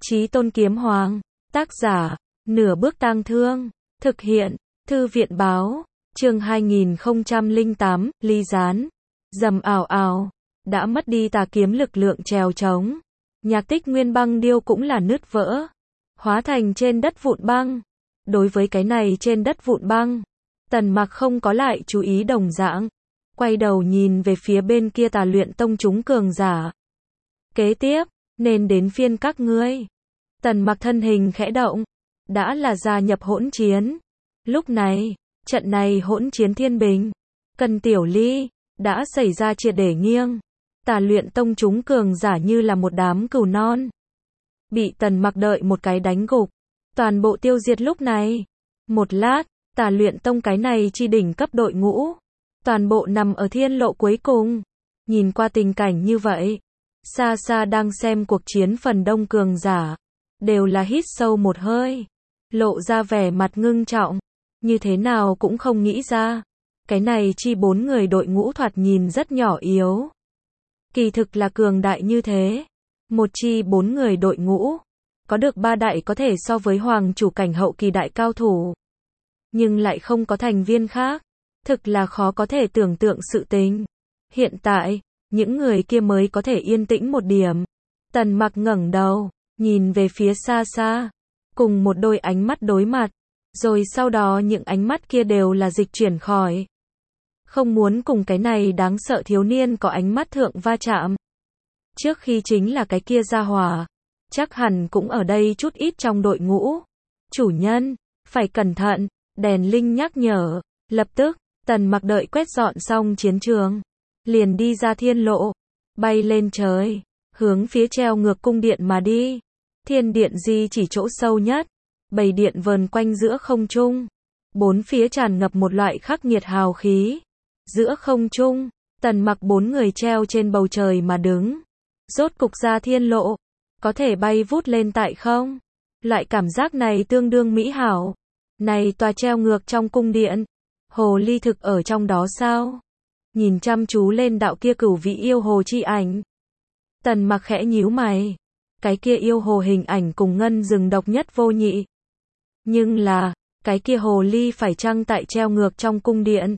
Chí Tôn Kiếm Hoàng. Tác giả, Nửa Bước Tang Thương. Thực hiện, Thư viện Báo. Chương 2008, ly gián. Rầm ảo ảo. Đã mất đi tà kiếm lực lượng trèo trống. Nhạc tích nguyên băng điêu cũng là nứt vỡ. Hóa thành trên đất vụn băng. Đối với cái này trên đất vụn băng, Tần Mặc không có lại chú ý đồng dạng. Quay đầu nhìn về phía bên kia Tà Luyện Tông chúng cường giả. Kế tiếp, nên đến phiên các ngươi. Tần Mặc thân hình khẽ động. Đã là gia nhập hỗn chiến. Lúc này, trận này hỗn chiến thiên bình. Cần Tiểu Ly, đã xảy ra triệt để nghiêng. Tà Luyện Tông chúng cường giả như là một đám cừu non. Bị Tần Mặc đợi một cái đánh gục. Toàn bộ tiêu diệt lúc này. Một lát, Tà Luyện Tông cái này chi đỉnh cấp đội ngũ. Toàn bộ nằm ở thiên lộ cuối cùng. Nhìn qua tình cảnh như vậy. Xa xa đang xem cuộc chiến phần đông cường giả. Đều là hít sâu một hơi. Lộ ra vẻ mặt ngưng trọng. Như thế nào cũng không nghĩ ra. Cái này chi 4 người đội ngũ thoạt nhìn rất nhỏ yếu. Kỳ thực là cường đại như thế. Một chi 4 người đội ngũ. Có được 3 đại có thể so với hoàng chủ cảnh hậu kỳ đại cao thủ. Nhưng lại không có thành viên khác. Thực là khó có thể tưởng tượng sự tình. Hiện tại, những người kia mới có thể yên tĩnh một điểm. Tần Mặc ngẩng đầu, nhìn về phía xa xa. Cùng một đôi ánh mắt đối mặt. Rồi sau đó những ánh mắt kia đều là dịch chuyển khỏi. Không muốn cùng cái này đáng sợ thiếu niên có ánh mắt thượng va chạm. Trước khi chính là cái kia ra hỏa. Chắc hẳn cũng ở đây chút ít trong đội ngũ. Chủ nhân, phải cẩn thận, đèn linh nhắc nhở. Lập tức, Tần Mặc đợi quét dọn xong chiến trường. Liền đi ra thiên lộ. Bay lên trời. Hướng phía treo ngược cung điện mà đi. Thiên điện di chỉ chỗ sâu nhất. Bầy điện vờn quanh giữa không trung. Bốn phía tràn ngập một loại khắc nghiệt hào khí. Giữa không trung, Tần Mặc 4 người treo trên bầu trời mà đứng. Rốt cục ra thiên lộ. Có thể bay vút lên tại không? Loại cảm giác này tương đương mỹ hảo. Này tòa treo ngược trong cung điện. Hồ ly thực ở trong đó sao? Nhìn chăm chú lên đạo kia cửu vị yêu hồ chi ảnh. Tần Mặc khẽ nhíu mày. Cái kia yêu hồ hình ảnh cùng ngân rừng độc nhất vô nhị. Nhưng là, cái kia hồ ly phải chăng tại treo ngược trong cung điện?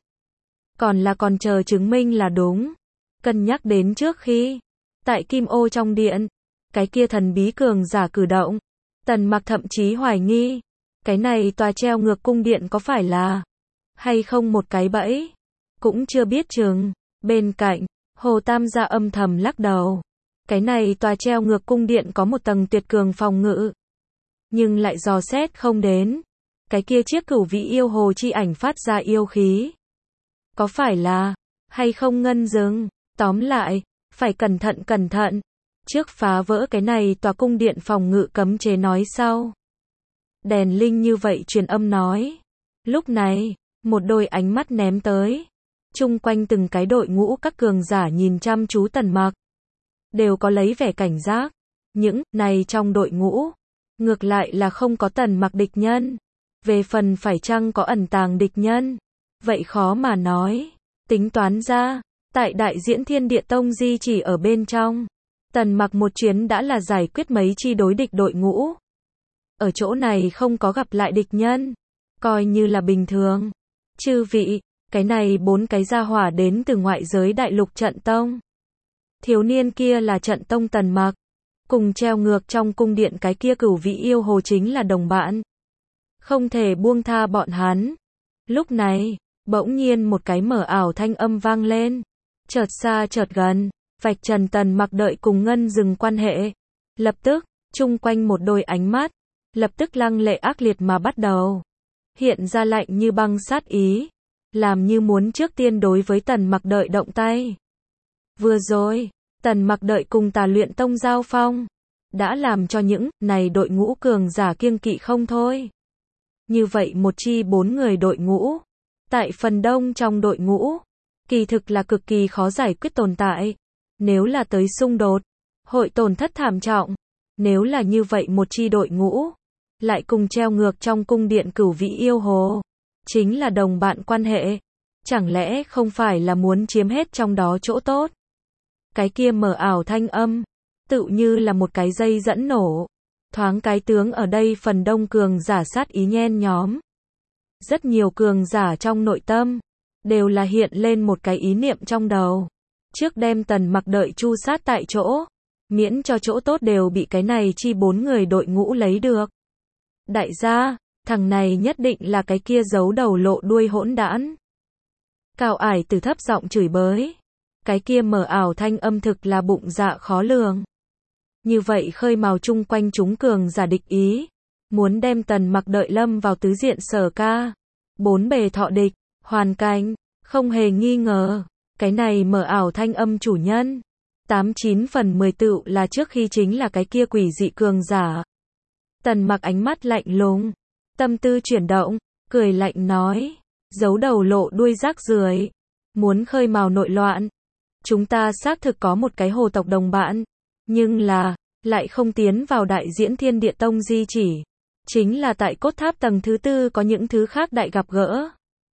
Còn chờ chứng minh là đúng. Cân nhắc đến trước khi, tại Kim Ô trong điện, cái kia thần bí cường giả cử động. Tần Mặc thậm chí hoài nghi. Cái này tòa treo ngược cung điện có phải là hay không một cái bẫy? Cũng chưa biết chừng. Bên cạnh, Hồ Tam gia âm thầm lắc đầu. Cái này tòa treo ngược cung điện có một tầng tuyệt cường phòng ngự. Nhưng lại dò xét không đến. Cái kia chiếc cửu vị yêu hồ chi ảnh phát ra yêu khí. Có phải là hay không ngân rừng? Tóm lại, phải cẩn thận. Trước phá vỡ cái này tòa cung điện phòng ngự cấm chế nói sau. Đèn linh như vậy truyền âm nói. Lúc này, một đôi ánh mắt ném tới. Chung quanh từng cái đội ngũ các cường giả nhìn chăm chú Tần Mặc. Đều có lấy vẻ cảnh giác. Những này trong đội ngũ. Ngược lại là không có Tần Mặc địch nhân. Về phần phải chăng có ẩn tàng địch nhân. Vậy khó mà nói. Tính toán ra, tại đại diễn Thiên Địa Tông di chỉ ở bên trong. Tần Mặc một chuyến đã là giải quyết mấy chi đối địch đội ngũ. Ở chỗ này không có gặp lại địch nhân. Coi như là bình thường. Chư vị, cái này 4 cái gia hỏa đến từ ngoại giới đại lục Trận Tông. Thiếu niên kia là Trận Tông Tần Mặc. Cùng treo ngược trong cung điện cái kia cửu vị yêu hồ chính là đồng bạn. Không thể buông tha bọn hắn. Lúc này, bỗng nhiên một cái mở ảo thanh âm vang lên. Chợt xa chợt gần, vạch trần Tần Mặc đợi cùng ngân rừng quan hệ. Lập tức, chung quanh một đôi ánh mắt. Lập tức lăng lệ ác liệt mà bắt đầu. Hiện ra lạnh như băng sát ý. Làm như muốn trước tiên đối với Tần Mặc đợi động tay. Vừa rồi, Tần Mặc đợi cùng Tà Luyện Tông giao phong. Đã làm cho những này đội ngũ cường giả kiêng kỵ không thôi. Như vậy một chi 4 người đội ngũ. Tại phần đông trong đội ngũ. Kỳ thực là cực kỳ khó giải quyết tồn tại. Nếu là tới xung đột. Hội tổn thất thảm trọng. Nếu là như vậy một chi đội ngũ. Lại cùng treo ngược trong cung điện cửu vị yêu hồ. Chính là đồng bạn quan hệ. Chẳng lẽ không phải là muốn chiếm hết trong đó chỗ tốt? Cái kia mở ảo thanh âm. Tự như là một cái dây dẫn nổ. Thoáng cái tướng ở đây phần đông cường giả sát ý nhen nhóm. Rất nhiều cường giả trong nội tâm, đều là hiện lên một cái ý niệm trong đầu. Trước đem Tần Mặc đợi chu sát tại chỗ, miễn cho chỗ tốt đều bị cái này chi 4 người đội ngũ lấy được. Đại gia, thằng này nhất định là cái kia giấu đầu lộ đuôi hỗn đản. Cao Ải Tử thấp giọng chửi bới. Cái kia mờ ảo thanh âm thực là bụng dạ khó lường. Như vậy khơi mào chung quanh chúng cường giả địch ý, muốn đem Tần Mặc đợi lâm vào tứ diện sở ca. 4 bề thọ địch, hoàn cảnh, không hề nghi ngờ, cái này mờ ảo thanh âm chủ nhân. 89 phần 10 tựu là trước khi chính là cái kia quỷ dị cường giả. Tần Mặc ánh mắt lạnh lùng, tâm tư chuyển động, cười lạnh nói, giấu đầu lộ đuôi rác rưởi, muốn khơi mào nội loạn. Chúng ta xác thực có một cái hồ tộc đồng bạn, nhưng là, lại không tiến vào đại diễn Thiên Địa Tông di chỉ. Chính là tại cốt tháp tầng thứ 4 có những thứ khác đại gặp gỡ.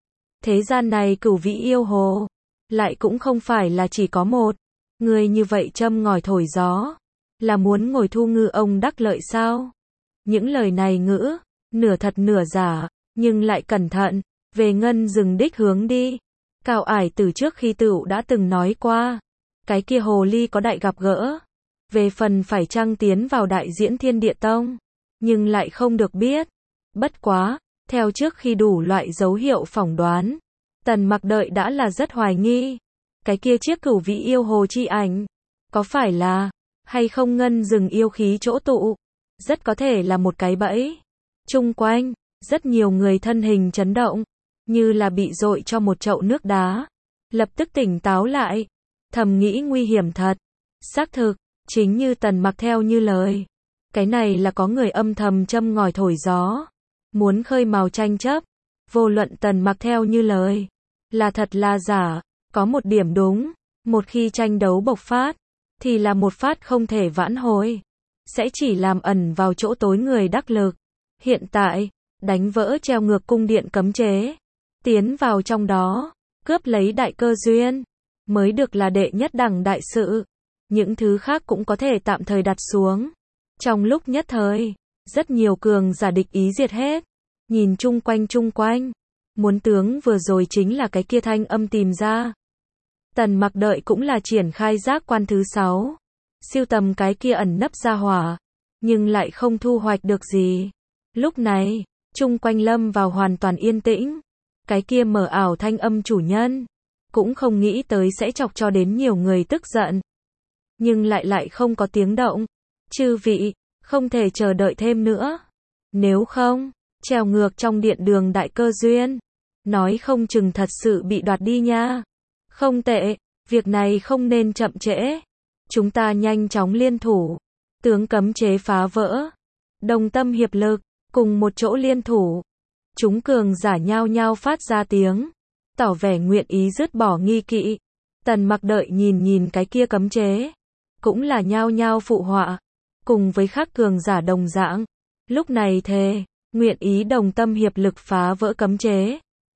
Thế gian này cửu vĩ yêu hồ, lại cũng không phải là chỉ có một. Người như vậy châm ngòi thổi gió, là muốn ngồi thu ngư ông đắc lợi sao? Những lời này ngữ, nửa thật nửa giả, nhưng lại cẩn thận, về ngân rừng đích hướng đi. Cao Ải Tử trước khi tựu đã từng nói qua, cái kia hồ ly có đại gặp gỡ. Về phần phải chăng tiến vào đại diễn Thiên Địa Tông, nhưng lại không được biết. Bất quá, theo trước khi đủ loại dấu hiệu phỏng đoán, Tần Mặc đợi đã là rất hoài nghi. Cái kia chiếc cửu vĩ yêu hồ chi ảnh, có phải là, hay không ngân rừng yêu khí chỗ tụ, rất có thể là một cái bẫy. Chung quanh, rất nhiều người thân hình chấn động, như là bị dội cho một chậu nước đá. Lập tức tỉnh táo lại, thầm nghĩ nguy hiểm thật. Xác thực, chính như Tần Mặc theo như lời. Cái này là có người âm thầm châm ngòi thổi gió, muốn khơi mào tranh chấp. Vô luận Tần Mặc theo như lời, là thật là giả, có một điểm đúng, một khi tranh đấu bộc phát, thì là một phát không thể vãn hồi, sẽ chỉ làm ẩn vào chỗ tối người đắc lực. Hiện tại, đánh vỡ treo ngược cung điện cấm chế, tiến vào trong đó, cướp lấy đại cơ duyên, mới được là đệ nhất đẳng đại sự. Những thứ khác cũng có thể tạm thời đặt xuống. Trong lúc nhất thời, rất nhiều cường giả địch ý diệt hết. Nhìn chung quanh, muốn tướng vừa rồi chính là cái kia thanh âm tìm ra. Tần Mặc đợi cũng là triển khai giác quan thứ 6. Siêu tầm cái kia ẩn nấp ra hỏa, nhưng lại không thu hoạch được gì. Lúc này, chung quanh lâm vào hoàn toàn yên tĩnh. Cái kia mờ ảo thanh âm chủ nhân, cũng không nghĩ tới sẽ chọc cho đến nhiều người tức giận. Nhưng lại không có tiếng động. Chư vị, không thể chờ đợi thêm nữa. Nếu không, treo ngược trong điện đường đại cơ duyên, nói không chừng thật sự bị đoạt đi nha. Không tệ, việc này không nên chậm trễ. Chúng ta nhanh chóng liên thủ, tướng cấm chế phá vỡ, đồng tâm hiệp lực, cùng một chỗ liên thủ. Chúng cường giả nhao nhao phát ra tiếng, tỏ vẻ nguyện ý dứt bỏ nghi kỵ. Tần Mặc đợi nhìn cái kia cấm chế, cũng là nhao nhao phụ họa, cùng với khác cường giả đồng dạng. Lúc này thề, nguyện ý đồng tâm hiệp lực phá vỡ cấm chế.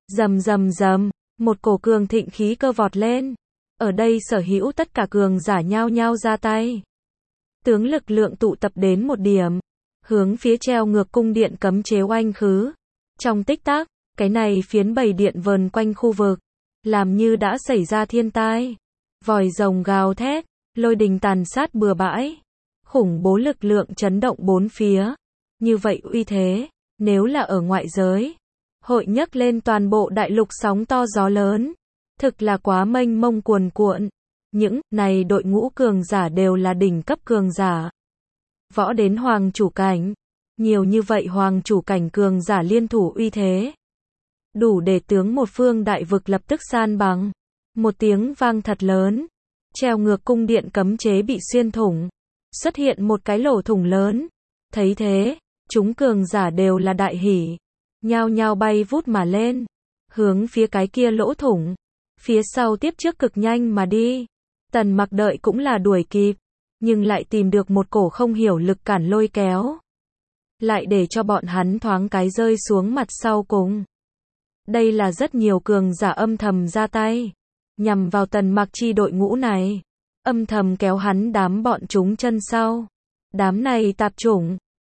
Rầm, một cổ cường thịnh khí cơ vọt lên. Ở đây sở hữu tất cả cường giả nhao nhao ra tay. Tướng lực lượng tụ tập đến một điểm, hướng phía treo ngược cung điện cấm chế oanh khứ. Trong tích tắc, cái này phiến bầy điện vờn quanh khu vực, làm như đã xảy ra thiên tai. Vòi rồng gào thét, lôi đình tàn sát bừa bãi. Khủng bố lực lượng chấn động bốn phía. Như vậy uy thế, nếu là ở ngoại giới, hội nhấc lên toàn bộ đại lục sóng to gió lớn. Thực là quá mênh mông cuồn cuộn. Những này đội ngũ cường giả đều là đỉnh cấp cường giả. Võ đến hoàng chủ cảnh. Nhiều như vậy hoàng chủ cảnh cường giả liên thủ uy thế, đủ để tướng một phương đại vực lập tức san bằng. Một tiếng vang thật lớn, treo ngược cung điện cấm chế bị xuyên thủng, xuất hiện một cái lỗ thủng lớn. Thấy thế, chúng cường giả đều là đại hỉ, nhao nhao bay vút mà lên, hướng phía cái kia lỗ thủng, phía sau tiếp trước cực nhanh mà đi. Tần Mặc đợi cũng là đuổi kịp, nhưng lại tìm được một cổ không hiểu lực cản lôi kéo, lại để cho bọn hắn thoáng cái rơi xuống mặt sau cùng. Đây là rất nhiều cường giả âm thầm ra tay, nhằm vào Tần Mặc chi đội ngũ này, âm thầm kéo hắn đám bọn chúng chân sau. Đám này tạp chủng,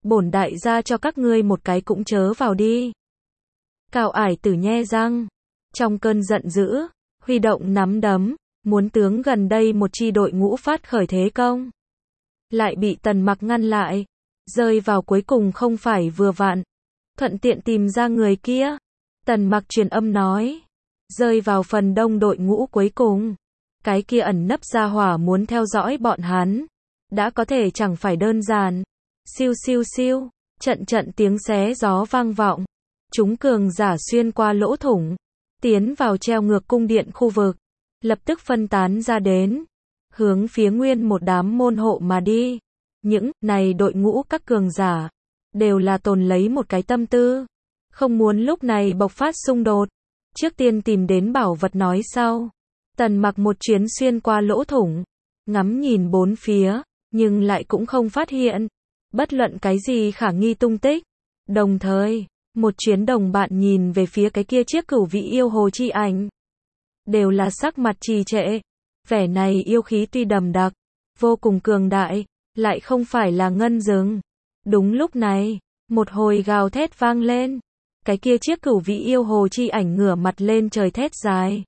bổn đại gia cho các ngươi một cái cũng chớ vào đi. Cao Ải Tử nhe răng, trong cơn giận dữ, huy động nắm đấm, muốn tướng gần đây một chi đội ngũ phát khởi thế công. Lại bị Tần Mặc ngăn lại, rơi vào cuối cùng không phải vừa vặn, thuận tiện tìm ra người kia. Tần Mặc truyền âm nói, rơi vào phần đông đội ngũ cuối cùng, cái kia ẩn nấp ra hỏa muốn theo dõi bọn hắn, đã có thể chẳng phải đơn giản. Siêu siêu siêu, trận trận tiếng xé gió vang vọng, chúng cường giả xuyên qua lỗ thủng, tiến vào treo ngược cung điện khu vực, lập tức phân tán ra đến, hướng phía nguyên một đám môn hộ mà đi. Những này đội ngũ các cường giả đều là tồn lấy một cái tâm tư, không muốn lúc này bộc phát xung đột, trước tiên tìm đến bảo vật nói sau. Tần Mặc một chuyến xuyên qua lỗ thủng, ngắm nhìn bốn phía, nhưng lại cũng không phát hiện bất luận cái gì khả nghi tung tích. Đồng thời, một chuyến đồng bạn nhìn về phía cái kia chiếc cửu vị yêu hồ chi ảnh, đều là sắc mặt trì trệ. Vẻ này yêu khí tuy đậm đặc, vô cùng cường đại, lại không phải là ngân dừng. Đúng lúc này, một hồi gào thét vang lên, cái kia chiếc cửu vị yêu hồ chi ảnh ngửa mặt lên trời thét dài.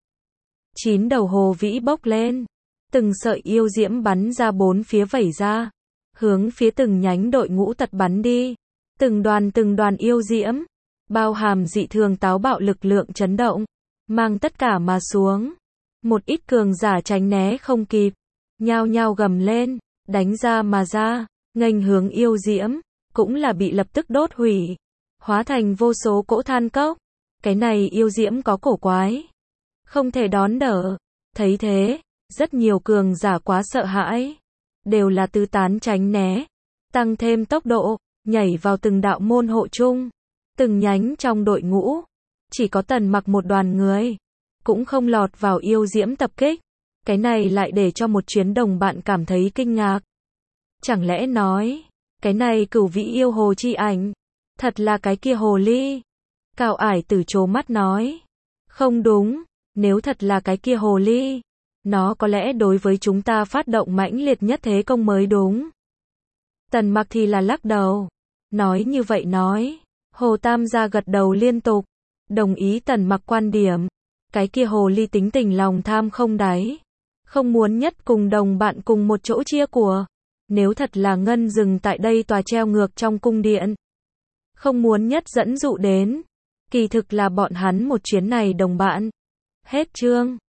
9 đầu hồ vĩ bốc lên, từng sợi yêu diễm bắn ra bốn phía vẩy ra, hướng phía từng nhánh đội ngũ tật bắn đi. Từng đoàn yêu diễm, bao hàm dị thường táo bạo lực lượng chấn động, mang tất cả mà xuống. Một ít cường giả tránh né không kịp, nhao nhao gầm lên, đánh ra mà ra, nghênh hướng yêu diễm, cũng là bị lập tức đốt hủy, hóa thành vô số cỗ than cốc. Cái này yêu diễm có cổ quái, không thể đón đỡ. Thấy thế, rất nhiều cường giả quá sợ hãi, đều là tứ tán tránh né, tăng thêm tốc độ, nhảy vào từng đạo môn hộ chung, từng nhánh trong đội ngũ. Chỉ có Tần Mặc một đoàn người, cũng không lọt vào yêu diễm tập kích. Cái này lại để cho một chuyến đồng bạn cảm thấy kinh ngạc. Chẳng lẽ nói, cái này cửu vĩ yêu hồ chi ảnh, thật là cái kia hồ ly? Cao Ải Tử trố mắt nói, không đúng, nếu thật là cái kia hồ ly, nó có lẽ đối với chúng ta phát động mãnh liệt nhất thế công mới đúng. Tần Mặc thì là lắc đầu, nói như vậy nói. Hồ Tam gia gật đầu liên tục, đồng ý Tần Mặc quan điểm. Cái kia hồ ly tính tình lòng tham không đáy, không muốn nhất cùng đồng bạn cùng một chỗ chia của. Nếu thật là ngân dừng tại đây tòa treo ngược trong cung điện, không muốn nhất dẫn dụ đến, kỳ thực là bọn hắn một chuyến này đồng bạn. Hết chương.